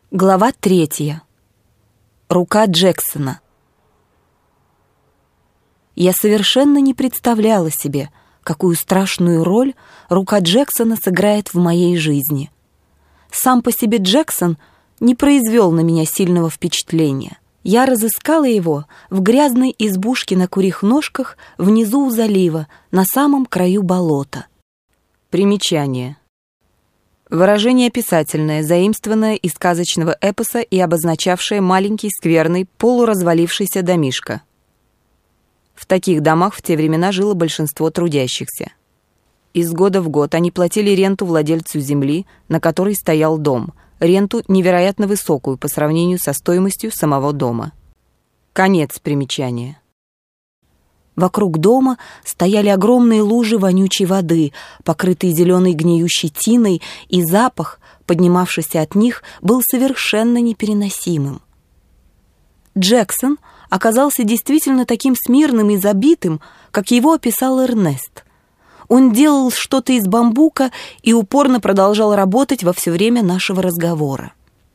Глава 3. Рука Джексона. Я совершенно не представляла себе, какую страшную роль рука Джексона сыграет в моей жизни. Сам по себе Джексон не произвел на меня сильного впечатления. Я разыскала его в грязной избушке на курьих ножках внизу у залива, на самом краю болота. Примечание. Выражение описательное, заимствованное из сказочного эпоса и обозначавшее маленький, скверный, полуразвалившийся домишко. В таких домах в те времена жило большинство трудящихся. Из года в год они платили ренту владельцу земли, на которой стоял дом, ренту невероятно высокую по сравнению со стоимостью самого дома. Конец примечания. Вокруг дома стояли огромные лужи вонючей воды, покрытые зеленой гниющей тиной, и запах, поднимавшийся от них, был совершенно непереносимым. Джексон оказался действительно таким смирным и забитым, как его описал Эрнест. Он делал что-то из бамбука и упорно продолжал работать во все время нашего разговора.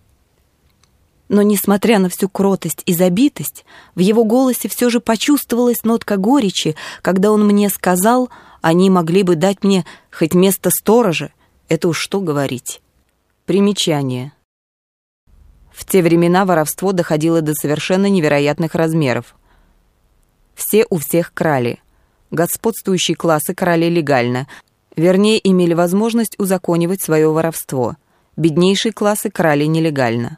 Но, несмотря на всю кротость и забитость, в его голосе все же почувствовалась нотка горечи, когда он мне сказал, они могли бы дать мне хоть место сторожа, это уж что говорить. Примечание. В те времена воровство доходило до совершенно невероятных размеров. Все у всех крали. Господствующие классы крали легально, вернее, имели возможность узаконивать свое воровство. Беднейшие классы крали нелегально.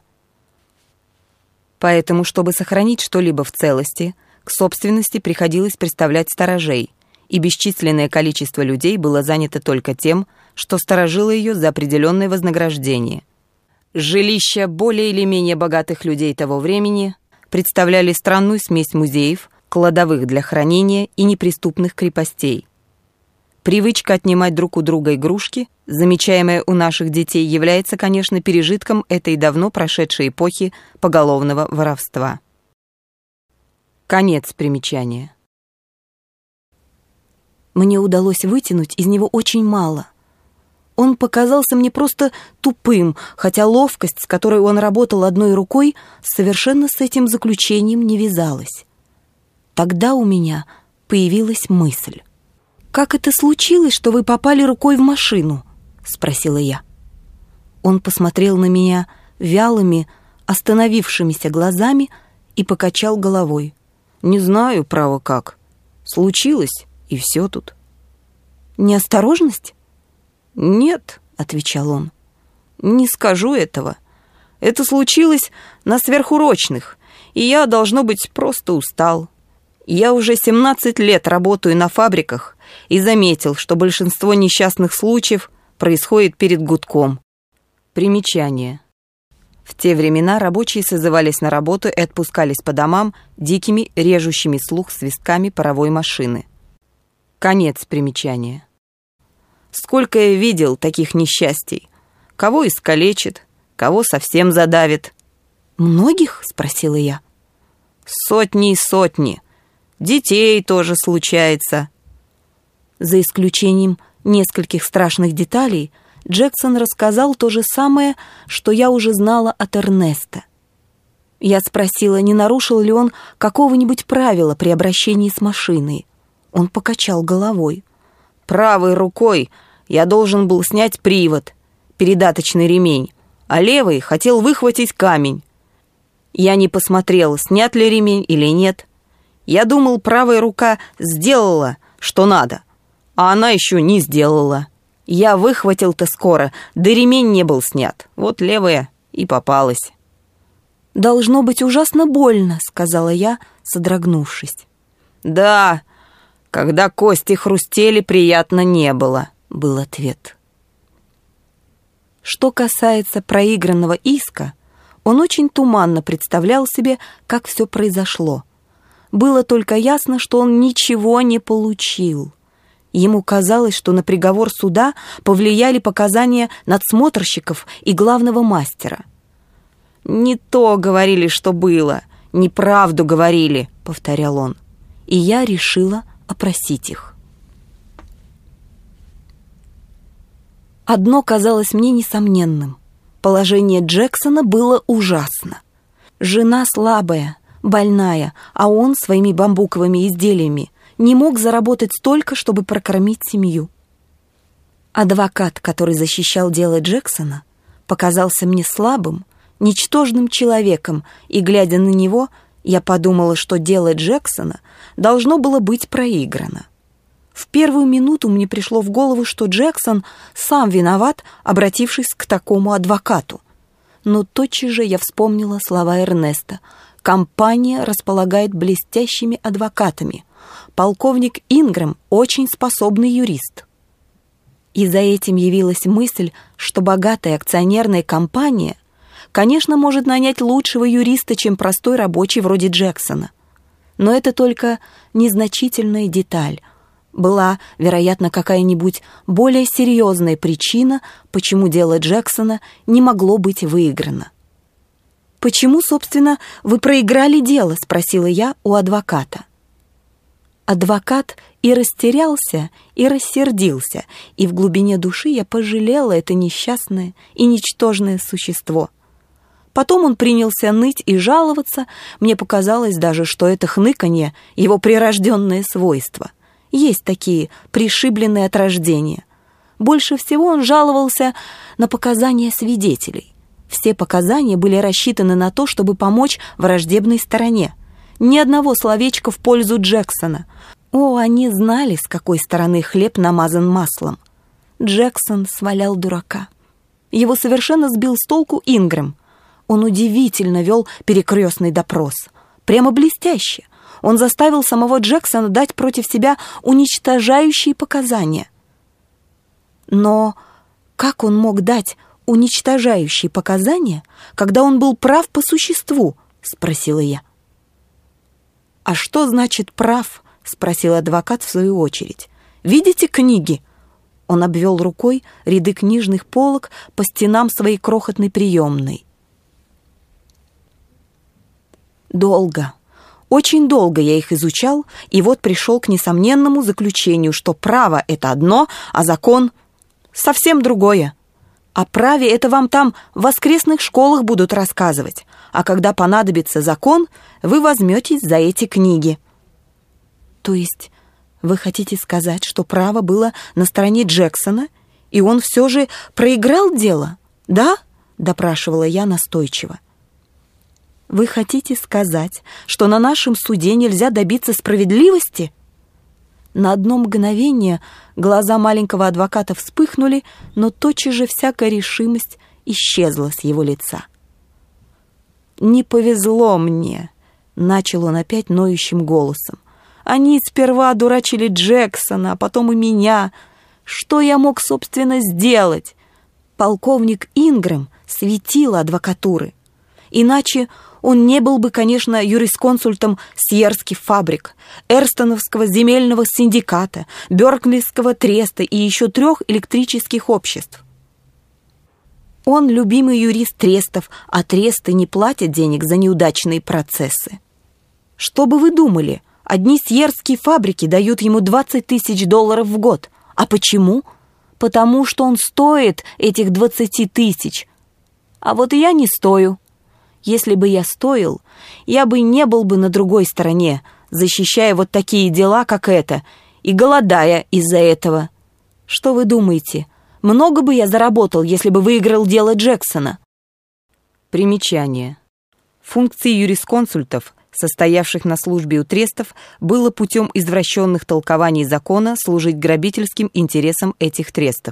Поэтому, чтобы сохранить что-либо в целости, к собственности приходилось представлять сторожей, и бесчисленное количество людей было занято только тем, что сторожило ее за определенное вознаграждение. Жилища более или менее богатых людей того времени представляли странную смесь музеев, кладовых для хранения и неприступных крепостей. Привычка отнимать друг у друга игрушки, замечаемая у наших детей, является, конечно, пережитком этой давно прошедшей эпохи поголовного воровства. Конец примечания. Мне удалось вытянуть из него очень мало. Он показался мне просто тупым, хотя ловкость, с которой он работал одной рукой, совершенно с этим заключением не вязалась. Тогда у меня появилась мысль. «Как это случилось, что вы попали рукой в машину?» — спросила я. Он посмотрел на меня вялыми, остановившимися глазами и покачал головой. «Не знаю, право, как. Случилось, и все тут». «Неосторожность?» «Нет», — отвечал он, — «не скажу этого. Это случилось на сверхурочных, и я, должно быть, просто устал. Я уже 17 лет работаю на фабриках и заметил, что большинство несчастных случаев происходит перед гудком». Примечание. В те времена рабочие созывались на работу и отпускались по домам дикими, режущими слух свистками паровой машины. Конец примечания. Сколько я видел таких несчастий. Кого искалечит, кого совсем задавит. «Многих?» — спросила я. «Сотни и сотни. Детей тоже случается». За исключением нескольких страшных деталей, Джексон рассказал то же самое, что я уже знала от Эрнеста. Я спросила, не нарушил ли он какого-нибудь правила при обращении с машиной. Он покачал головой. «Правой рукой я должен был снять привод, передаточный ремень, а левой хотел выхватить камень. Я не посмотрел, снят ли ремень или нет. Я думал, правая рука сделала, что надо, а она еще не сделала. Я выхватил-то скоро, да ремень не был снят. Вот левая и попалась». «Должно быть ужасно больно», — сказала я, содрогнувшись. «Да, когда кости хрустели, приятно не было», — был ответ. Что касается проигранного иска, он очень туманно представлял себе, как все произошло. Было только ясно, что он ничего не получил. Ему казалось, что на приговор суда повлияли показания надсмотрщиков и главного мастера. «Не то говорили, что было, неправду говорили», — повторял он. И я решила опросить их. Одно казалось мне несомненным. Положение Джексона было ужасно. Жена слабая, больная, а он своими бамбуковыми изделиями не мог заработать столько, чтобы прокормить семью. Адвокат, который защищал дело Джексона, показался мне слабым, ничтожным человеком, и, глядя на него, я подумала, что дело Джексона должно было быть проиграно. В первую минуту мне пришло в голову, что Джексон сам виноват, обратившись к такому адвокату. Но тотчас же я вспомнила слова Эрнеста. Компания располагает блестящими адвокатами. Полковник Ингрэм очень способный юрист. И за этим явилась мысль, что богатая акционерная компания, конечно, может нанять лучшего юриста, чем простой рабочий вроде Джексона. Но это только незначительная деталь. Была, вероятно, какая-нибудь более серьезная причина, почему дело Джексона не могло быть выиграно. «Почему, собственно, вы проиграли дело?» — спросила я у адвоката. Адвокат и растерялся, и рассердился, и в глубине души я пожалела это несчастное и ничтожное существо. Потом он принялся ныть и жаловаться, мне показалось даже, что это хныканье — его прирожденное свойство. Есть такие, пришибленные от рождения. Больше всего он жаловался на показания свидетелей. Все показания были рассчитаны на то, чтобы помочь враждебной стороне. Ни одного словечка в пользу Джексона. О, они знали, с какой стороны хлеб намазан маслом. Джексон свалял дурака. Его совершенно сбил с толку Ингрэм. Он удивительно вел перекрестный допрос. Прямо блестяще. Он заставил самого Джексона дать против себя уничтожающие показания. Но как он мог дать уничтожающие показания, когда он был прав по существу? — спросила я. «А что значит прав?» — спросил адвокат в свою очередь. «Видите книги?» Он обвел рукой ряды книжных полок по стенам своей крохотной приемной. Долго, очень долго я их изучал, и вот пришел к несомненному заключению, что право — это одно, а закон — совсем другое. О праве это вам там в воскресных школах будут рассказывать, а когда понадобится закон, вы возьметесь за эти книги. То есть вы хотите сказать, что право было на стороне Джексона, и он все же проиграл дело, да? — допрашивала я настойчиво. Вы хотите сказать, что на нашем суде нельзя добиться справедливости? На одно мгновение глаза маленького адвоката вспыхнули, но тотчас же всякая решимость исчезла с его лица. «Не повезло мне», — начал он опять ноющим голосом. «Они сперва дурачили Джексона, а потом и меня. Что я мог, собственно, сделать? Полковник Ингрэм — светило адвокатуры. Иначе он не был бы, конечно, юрисконсультом Сьерских фабрик, Эрстоновского земельного синдиката, Берклийского треста и еще 3 электрических обществ. Он любимый юрист трестов, а тресты не платят денег за неудачные процессы. Что бы вы думали, одни Сьерские фабрики дают ему $20 000 в год. А почему? Потому что он стоит этих 20 000. А вот я не стою. Если бы я стоил, я бы не был бы на другой стороне, защищая вот такие дела, как это, и голодая из-за этого. Что вы думаете, много бы я заработал, если бы выиграл дело Джексона?» Примечание. Функции юрисконсультов, состоявших на службе у трестов, было путем извращенных толкований закона служить грабительским интересам этих трестов.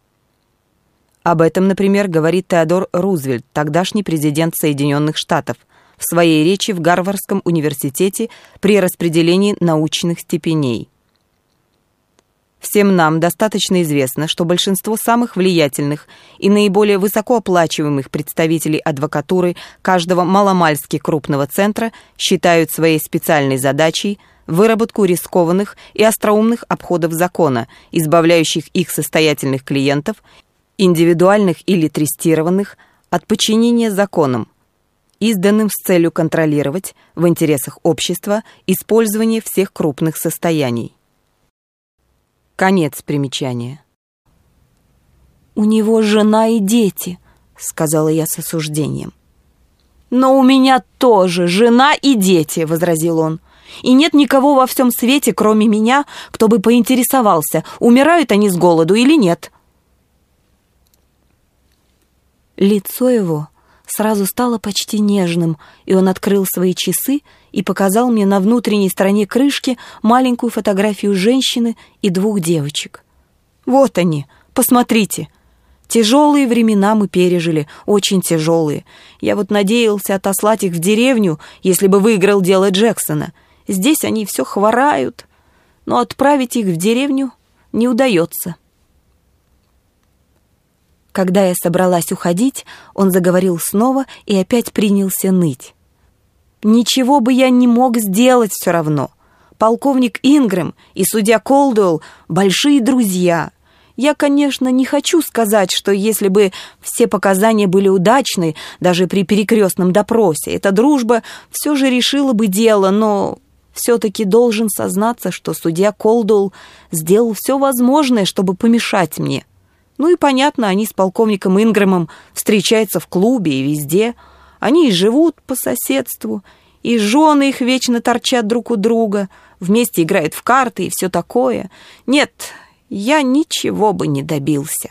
Об этом, например, говорит Теодор Рузвельт, тогдашний президент Соединенных Штатов, в своей речи в Гарвардском университете при распределении научных степеней. Всем нам достаточно известно, что большинство самых влиятельных и наиболее высокооплачиваемых представителей адвокатуры каждого маломальски крупного центра считают своей специальной задачей выработку рискованных и остроумных обходов закона, избавляющих их состоятельных клиентов, индивидуальных или трестированных, от подчинения законам, изданным с целью контролировать в интересах общества использование всех крупных состояний. Конец примечания. «У него жена и дети», — — сказала я с осуждением. «Но у меня тоже жена и дети», — возразил он. «И нет никого во всем свете, кроме меня, кто бы поинтересовался, умирают они с голоду или нет». Лицо его сразу стало почти нежным, и он открыл свои часы и показал мне на внутренней стороне крышки маленькую фотографию женщины и 2 девочек. «Вот они, посмотрите. Тяжелые времена мы пережили, очень тяжелые. Я вот надеялся отослать их в деревню, если бы выиграл дело Джексона. Здесь они все хворают, но отправить их в деревню не удается». Когда я собралась уходить, он заговорил снова и опять принялся ныть. «Ничего бы я не мог сделать все равно. Полковник Ингрэм и судья Колдуэлл — большие друзья. Я, конечно, не хочу сказать, что если бы все показания были удачны, даже при перекрестном допросе, эта дружба все же решила бы дело, но все-таки должен сознаться, что судья Колдуэлл сделал все возможное, чтобы помешать мне. Ну и понятно, они с полковником Ингрэмом встречаются в клубе и везде. Они и живут по соседству, и жены их вечно торчат друг у друга, вместе играют в карты и все такое. Нет, я ничего бы не добился».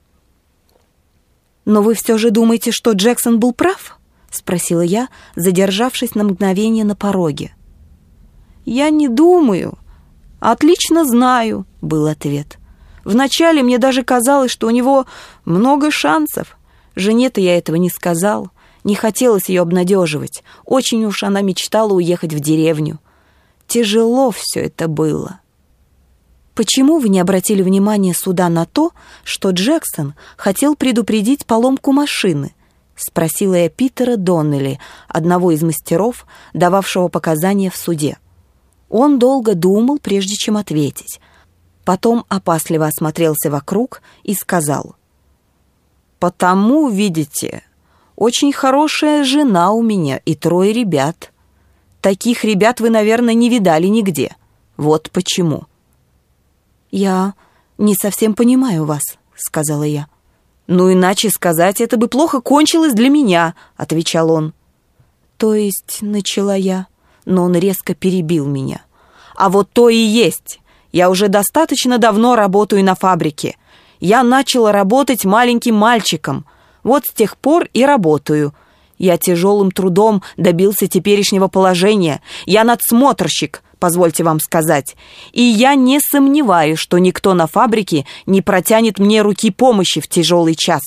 «Но вы все же думаете, что Джексон был прав?» — спросила я, задержавшись на мгновение на пороге. «Я не думаю, отлично знаю», — был ответ. «Вначале мне даже казалось, что у него много шансов. Жене-то я этого не сказал, не хотелось ее обнадеживать. Очень уж она мечтала уехать в деревню. Тяжело все это было». «Почему вы не обратили внимания суда на то, что Джексон хотел предупредить поломку машины?» — спросила я Питера Доннелли, одного из мастеров, дававшего показания в суде. Он долго думал, прежде чем ответить. Потом опасливо осмотрелся вокруг и сказал: «Потому, видите, очень хорошая жена у меня и 3 ребят. Таких ребят вы, наверное, не видали нигде. Вот почему». «Я не совсем понимаю вас», — сказала я. «Ну, иначе сказать, это бы плохо кончилось для меня», — отвечал он. «То есть», — начала я, но он резко перебил меня. «А вот то и есть. Я уже достаточно давно работаю на фабрике. Я начала работать маленьким мальчиком. Вот с тех пор и работаю. Я тяжелым трудом добился теперешнего положения. Я надсмотрщик, позвольте вам сказать. И я не сомневаюсь, что никто на фабрике не протянет мне руки помощи в тяжелый час.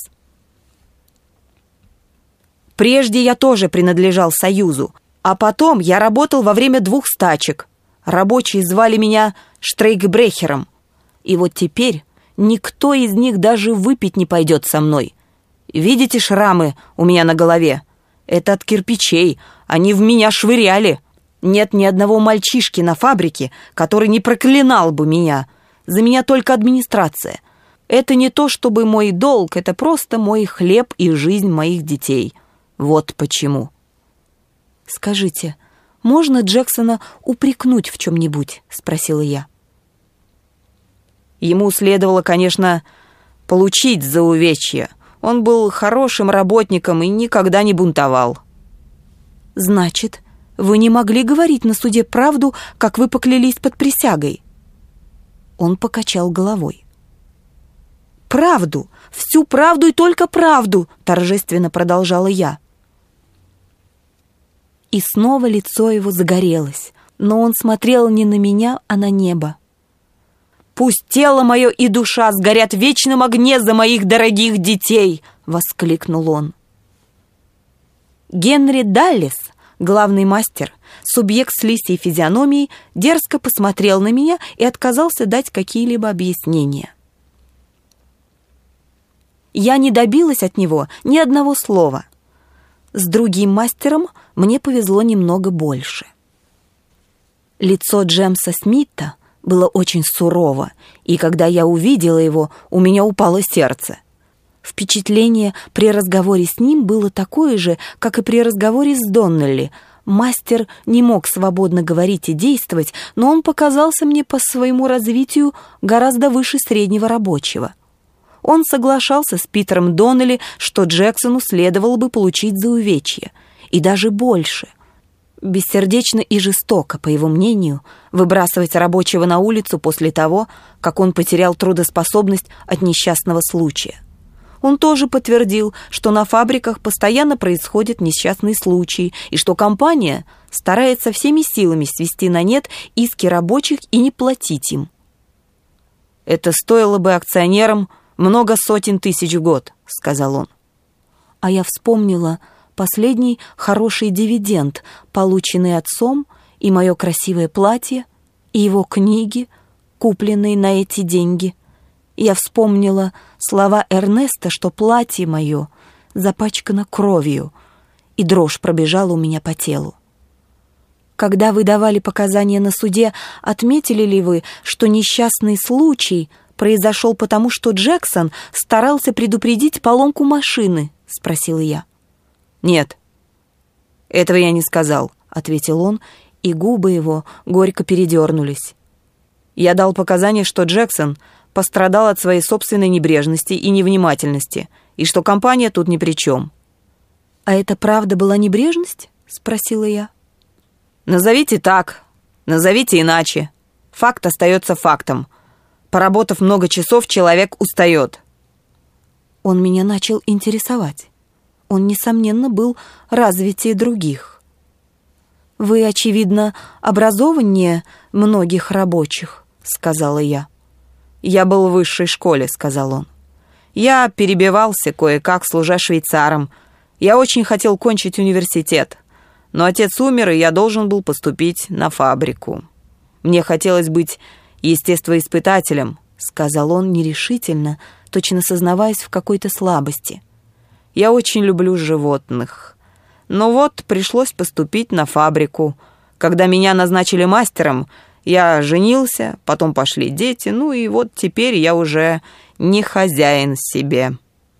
Прежде я тоже принадлежал Союзу, а потом я работал во время 2 стачек. Рабочие звали меня Штрейкбрехером. И вот теперь никто из них даже выпить не пойдет со мной. Видите шрамы у меня на голове? Это от кирпичей, они в меня швыряли. Нет ни одного мальчишки на фабрике, который не проклинал бы меня. За меня только администрация. Это не то чтобы мой долг, это просто мой хлеб и жизнь моих детей. Вот почему». «Скажите, можно Джексона упрекнуть в чем-нибудь?» — спросила я. Ему следовало, конечно, получить за увечья. Он был хорошим работником и никогда не бунтовал. «Значит, вы не могли говорить на суде правду, как вы поклялись под присягой?» Он покачал головой. «Правду, всю правду и только правду!» — торжественно продолжала я. И снова лицо его загорелось, но он смотрел не на меня, а на небо. «Пусть тело мое и душа сгорят в вечном огне за моих дорогих детей!» — воскликнул он. Генри Даллес, главный мастер, субъект с лисьей физиономией, дерзко посмотрел на меня и отказался дать какие-либо объяснения. Я не добилась от него ни одного слова. С другим мастером мне повезло немного больше. Лицо Джемса Смита было очень сурово, и когда я увидела его, у меня упало сердце. Впечатление при разговоре с ним было такое же, как и при разговоре с Доннелли. Мастер не мог свободно говорить и действовать, но он показался мне по своему развитию гораздо выше среднего рабочего. Он соглашался с Питером Доннелли, что Джексону следовало бы получить за увечье, и даже больше. Бессердечно и жестоко, по его мнению, выбрасывать рабочего на улицу после того, как он потерял трудоспособность от несчастного случая. Он тоже подтвердил, что на фабриках постоянно происходят несчастные случаи и что компания старается всеми силами свести на нет иски рабочих и не платить им. «Это стоило бы акционерам много сотен тысяч в год», — сказал он. А я вспомнила последний хороший дивиденд, полученный отцом, и мое красивое платье, и его книги, купленные на эти деньги. Я вспомнила слова Эрнеста, что платье мое запачкано кровью, и дрожь пробежала у меня по телу. Когда вы давали показания на суде, отметили ли вы, что несчастный случай произошел потому, что Джексон старался предупредить поломку машины? — спросила я. «Нет, этого я не сказал», — ответил он, и губы его горько передернулись. «Я дал показания, что Джексон пострадал от своей собственной небрежности и невнимательности, и что компания тут ни при чем». «А это правда была небрежность?» — спросила я. «Назовите так, назовите иначе. Факт остается фактом. Поработав много часов, человек устает». Он меня начал интересовать. Он, несомненно, был развитее других. «Вы, очевидно, образованнее многих рабочих», — сказала я. «Я был в высшей школе», — сказал он. «Я перебивался кое-как, служа швейцаром. Я очень хотел кончить университет. Но отец умер, и я должен был поступить на фабрику. Мне хотелось быть естествоиспытателем», — сказал он нерешительно, точно сознаваясь в какой-то слабости. «Я очень люблю животных. Но вот пришлось поступить на фабрику. Когда меня назначили мастером, я женился, потом пошли дети, ну и вот теперь я уже не хозяин себе».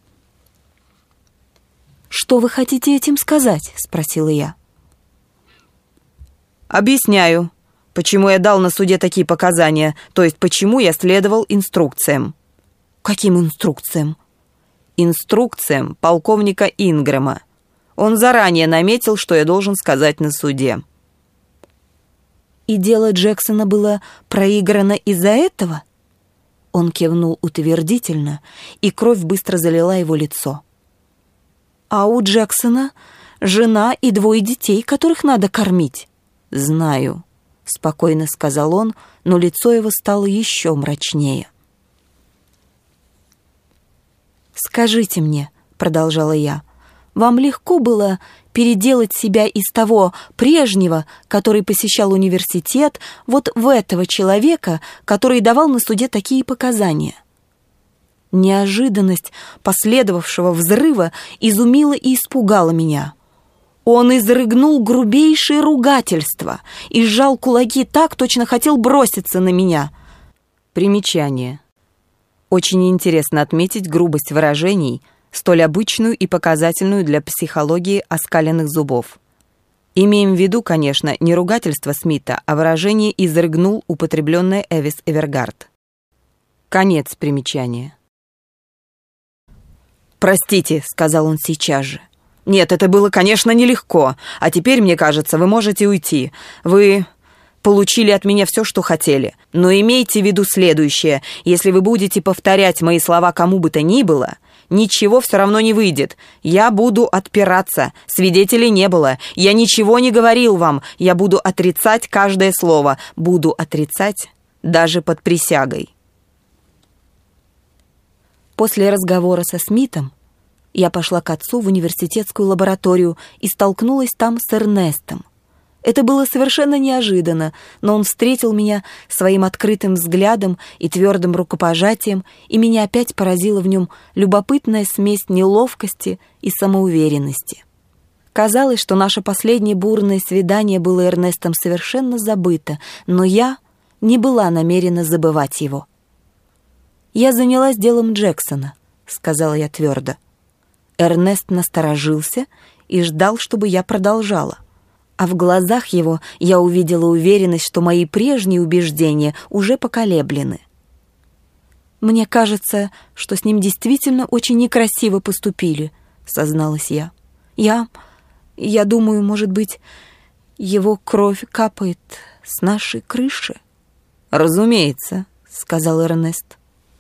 «Что вы хотите этим сказать?» — спросила я. «Объясняю, почему я дал на суде такие показания, то есть почему я следовал инструкциям». «Каким инструкциям?» «Инструкциям полковника Ингрэма. Он заранее наметил, что я должен сказать на суде». «И дело Джексона было проиграно из-за этого?» Он кивнул утвердительно, и кровь быстро залила его лицо. «А у Джексона жена и 2 детей, которых надо кормить». «Знаю», — спокойно сказал он, но лицо его стало еще мрачнее. «Скажите мне», — продолжала я, — «вам легко было переделать себя из того прежнего, который посещал университет, вот в этого человека, который давал на суде такие показания?» Неожиданность последовавшего взрыва изумила и испугала меня. Он изрыгнул грубейшее ругательство и сжал кулаки так, точно хотел броситься на меня. Примечание. Очень интересно отметить грубость выражений, столь обычную и показательную для психологии оскаленных зубов. Имеем в виду, конечно, не ругательство Смита, а выражение «изрыгнул», употребленное Эвис Эвергард. Конец примечания. «Простите», — сказал он сейчас же. «Нет, это было, конечно, нелегко. А теперь, мне кажется, вы можете уйти. Вы получили от меня все, что хотели. Но имейте в виду следующее. Если вы будете повторять мои слова кому бы то ни было, ничего все равно не выйдет. Я буду отпираться. Свидетелей не было. Я ничего не говорил вам. Я буду отрицать каждое слово. Буду отрицать даже под присягой». После разговора со Смитом я пошла к отцу в университетскую лабораторию и столкнулась там с Эрнестом. Это было совершенно неожиданно, но он встретил меня своим открытым взглядом и твердым рукопожатием, и меня опять поразила в нем любопытная смесь неловкости и самоуверенности. Казалось, что наше последнее бурное свидание было Эрнестом совершенно забыто, но я не была намерена забывать его. «Я занялась делом Джексона», — сказала я твердо. Эрнест насторожился и ждал, чтобы я продолжала. А в глазах его я увидела уверенность, что мои прежние убеждения уже поколеблены. «Мне кажется, что с ним действительно очень некрасиво поступили», — созналась я. Я думаю, может быть, его кровь капает с нашей крыши». «Разумеется», — сказал Эрнест.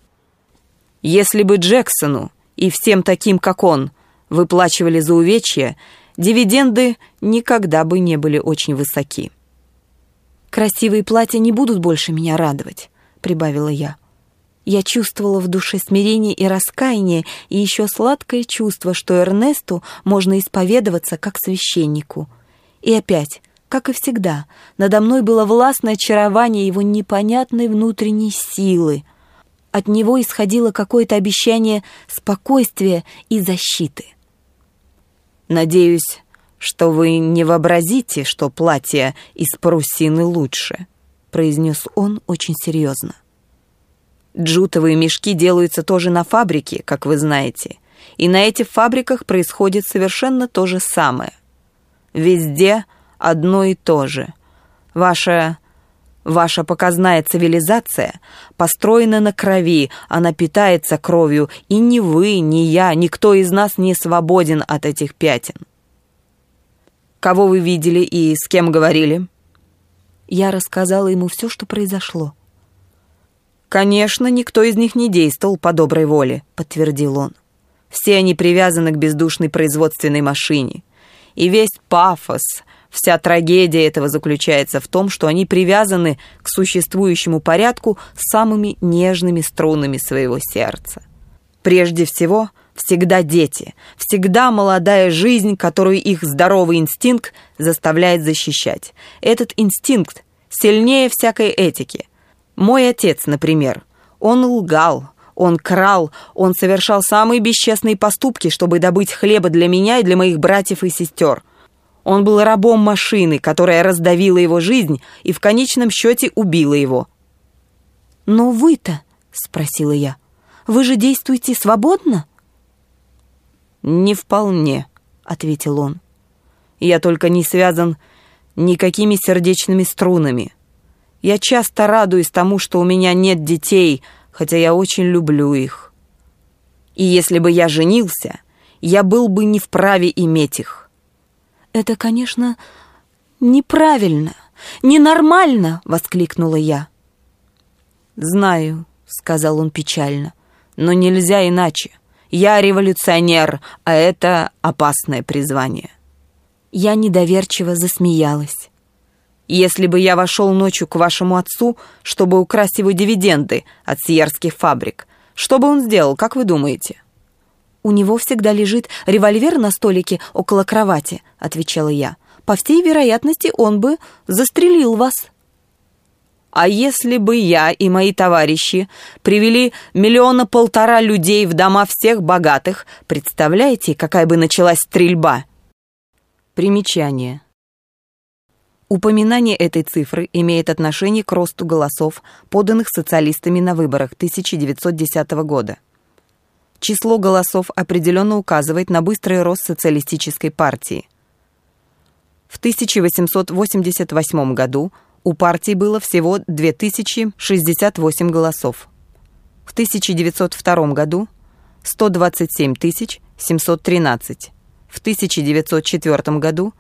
«Если бы Джексону и всем таким, как он, выплачивали за увечья, дивиденды никогда бы не были очень высоки». «Красивые платья не будут больше меня радовать», — прибавила я. Я чувствовала в душе смирение и раскаяние, и еще сладкое чувство, что Эрнесту можно исповедоваться как священнику. И опять, как и всегда, надо мной было властное очарование его непонятной внутренней силы. От него исходило какое-то обещание спокойствия и защиты. «Надеюсь, что вы не вообразите, что платье из парусины лучше», — произнес он очень серьезно. «Джутовые мешки делаются тоже на фабрике, как вы знаете, и на этих фабриках происходит совершенно то же самое. Везде одно и то же. Ваша показная цивилизация построена на крови, она питается кровью, и ни вы, ни я, никто из нас не свободен от этих пятен. Кого вы видели и с кем говорили?» Я рассказала ему все, что произошло. «Конечно, никто из них не действовал по доброй воле», — подтвердил он. «Все они привязаны к бездушной производственной машине. И весь пафос, вся трагедия этого заключается в том, что они привязаны к существующему порядку самыми нежными струнами своего сердца. Прежде всего, всегда дети, всегда молодая жизнь, которую их здоровый инстинкт заставляет защищать. Этот инстинкт сильнее всякой этики. Мой отец, например, он лгал, он крал, он совершал самые бесчестные поступки, чтобы добыть хлеба для меня и для моих братьев и сестер. Он был рабом машины, которая раздавила его жизнь и в конечном счете убила его». «Но вы-то, — спросила я, — вы же действуете свободно?» «Не вполне», — ответил он. «Я только не связан никакими сердечными струнами. Я часто радуюсь тому, что у меня нет детей, хотя я очень люблю их. И если бы я женился, я был бы не вправе иметь их». «Это, конечно, неправильно, ненормально!» — воскликнула я. «Знаю», — сказал он печально, — «но нельзя иначе. Я революционер, а это опасное призвание». Я недоверчиво засмеялась. «Если бы я вошел ночью к вашему отцу, чтобы украсть его дивиденды от сиерских фабрик, что бы он сделал, как вы думаете?» «У него всегда лежит револьвер на столике около кровати», — отвечала я. «По всей вероятности, он бы застрелил вас». «А если бы я и мои товарищи привели 1,5 миллиона людей в дома всех богатых, представляете, какая бы началась стрельба?» Примечание. Упоминание этой цифры имеет отношение к росту голосов, поданных социалистами на выборах 1910 года. Число голосов определенно указывает на быстрый рост социалистической партии. В 1888 году у партии было всего 2068 голосов. В 1902 году 127 713. В 1904 году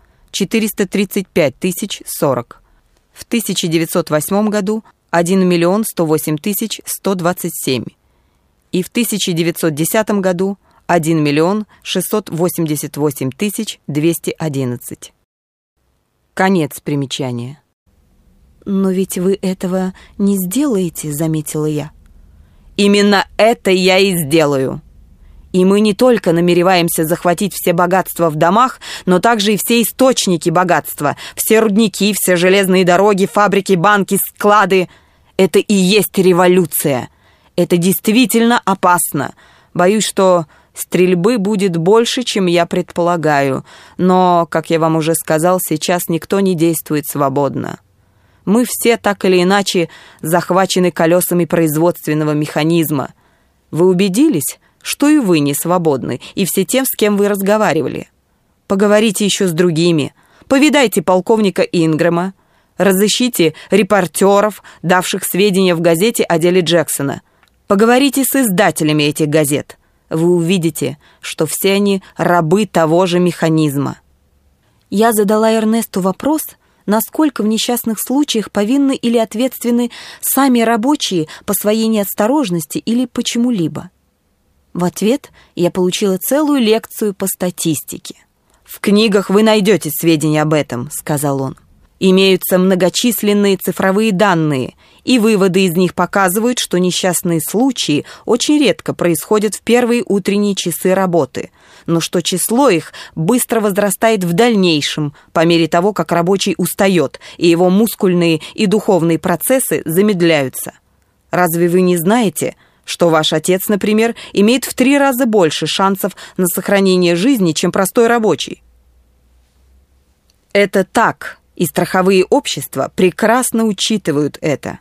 435 040. В 1908 году 1 108 127. И в 1910 году 1 688 211. Конец примечания. «Но ведь вы этого не сделаете», — заметила я. «Именно это я и сделаю. И мы не только намереваемся захватить все богатства в домах, но также и все источники богатства, все рудники, все железные дороги, фабрики, банки, склады. Это и есть революция. Это действительно опасно. Боюсь, что стрельбы будет больше, чем я предполагаю. Но, как я вам уже сказал, сейчас никто не действует свободно. Мы все так или иначе захвачены колесами производственного механизма. Вы убедились, что и вы не свободны, и все тем, с кем вы разговаривали? Поговорите еще с другими. Повидайте полковника Ингрэма. Разыщите репортеров, давших сведения в газете о деле Джексона. Поговорите с издателями этих газет. Вы увидите, что все они рабы того же механизма». Я задала Эрнесту вопрос, насколько в несчастных случаях повинны или ответственны сами рабочие по своей неосторожности или почему-либо. В ответ я получила целую лекцию по статистике. «В книгах вы найдете сведения об этом», — сказал он. «Имеются многочисленные цифровые данные, и выводы из них показывают, что несчастные случаи очень редко происходят в первые утренние часы работы, но что число их быстро возрастает в дальнейшем, по мере того, как рабочий устает, и его мускульные и духовные процессы замедляются. Разве вы не знаете, что ваш отец, например, имеет в 3 раза больше шансов на сохранение жизни, чем простой рабочий?» Это так, и страховые общества прекрасно учитывают это.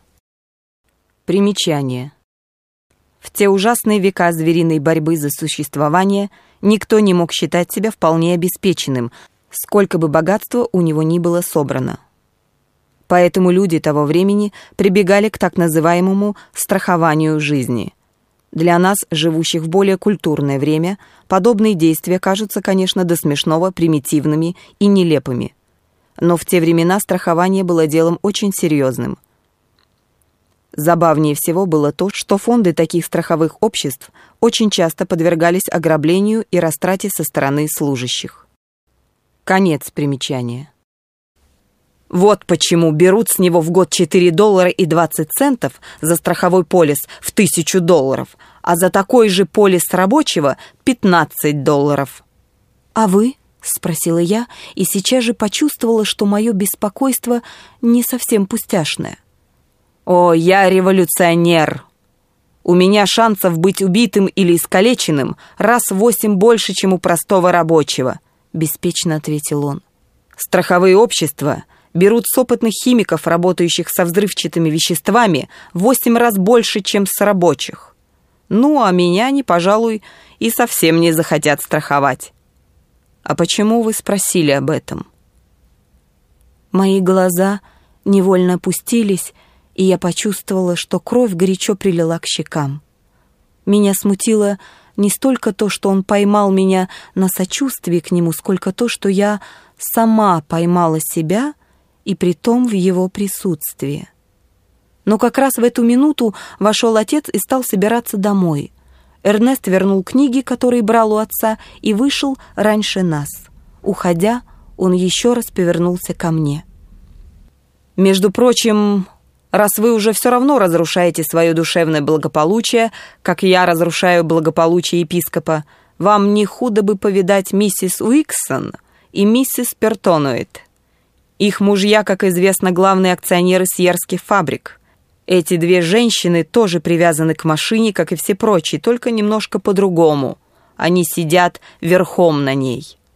Примечание. В те ужасные века звериной борьбы за существование никто не мог считать себя вполне обеспеченным, сколько бы богатства у него ни было собрано. Поэтому люди того времени прибегали к так называемому страхованию жизни. Для нас, живущих в более культурное время, подобные действия кажутся, конечно, до смешного примитивными и нелепыми. Но в те времена страхование было делом очень серьезным. Забавнее всего было то, что фонды таких страховых обществ очень часто подвергались ограблению и растрате со стороны служащих. Конец примечания. Вот почему берут с него в год $4.20 за страховой полис в $1000, а за такой же полис рабочего $15. «А вы?» — спросила я, и сейчас же почувствовала, что мое беспокойство не совсем пустяшное. «О, я революционер! У меня шансов быть убитым или искалеченным раз в 8 больше, чем у простого рабочего», — беспечно ответил он. «Страховые общества берут с опытных химиков, работающих со взрывчатыми веществами, в 8 раз больше, чем с рабочих. Ну, а меня они, пожалуй, и совсем не захотят страховать». «А почему вы спросили об этом?» Мои глаза невольно опустились, и я почувствовала, что кровь горячо прилила к щекам. Меня смутило не столько то, что он поймал меня на сочувствии к нему, сколько то, что я сама поймала себя, и притом в его присутствии. Но как раз в эту минуту вошел отец и стал собираться домой. Эрнест вернул книги, которые брал у отца, и вышел раньше нас. Уходя, он еще раз повернулся ко мне. «Между прочим, раз вы уже все равно разрушаете свое душевное благополучие, как я разрушаю благополучие епископа, вам не худо бы повидать миссис Уиксон и миссис Пертонуэт. Их мужья, как известно, главные акционеры Сьерских фабрик. Эти 2 женщины тоже привязаны к машине, как и все прочие, только немножко по-другому. Они сидят верхом на ней».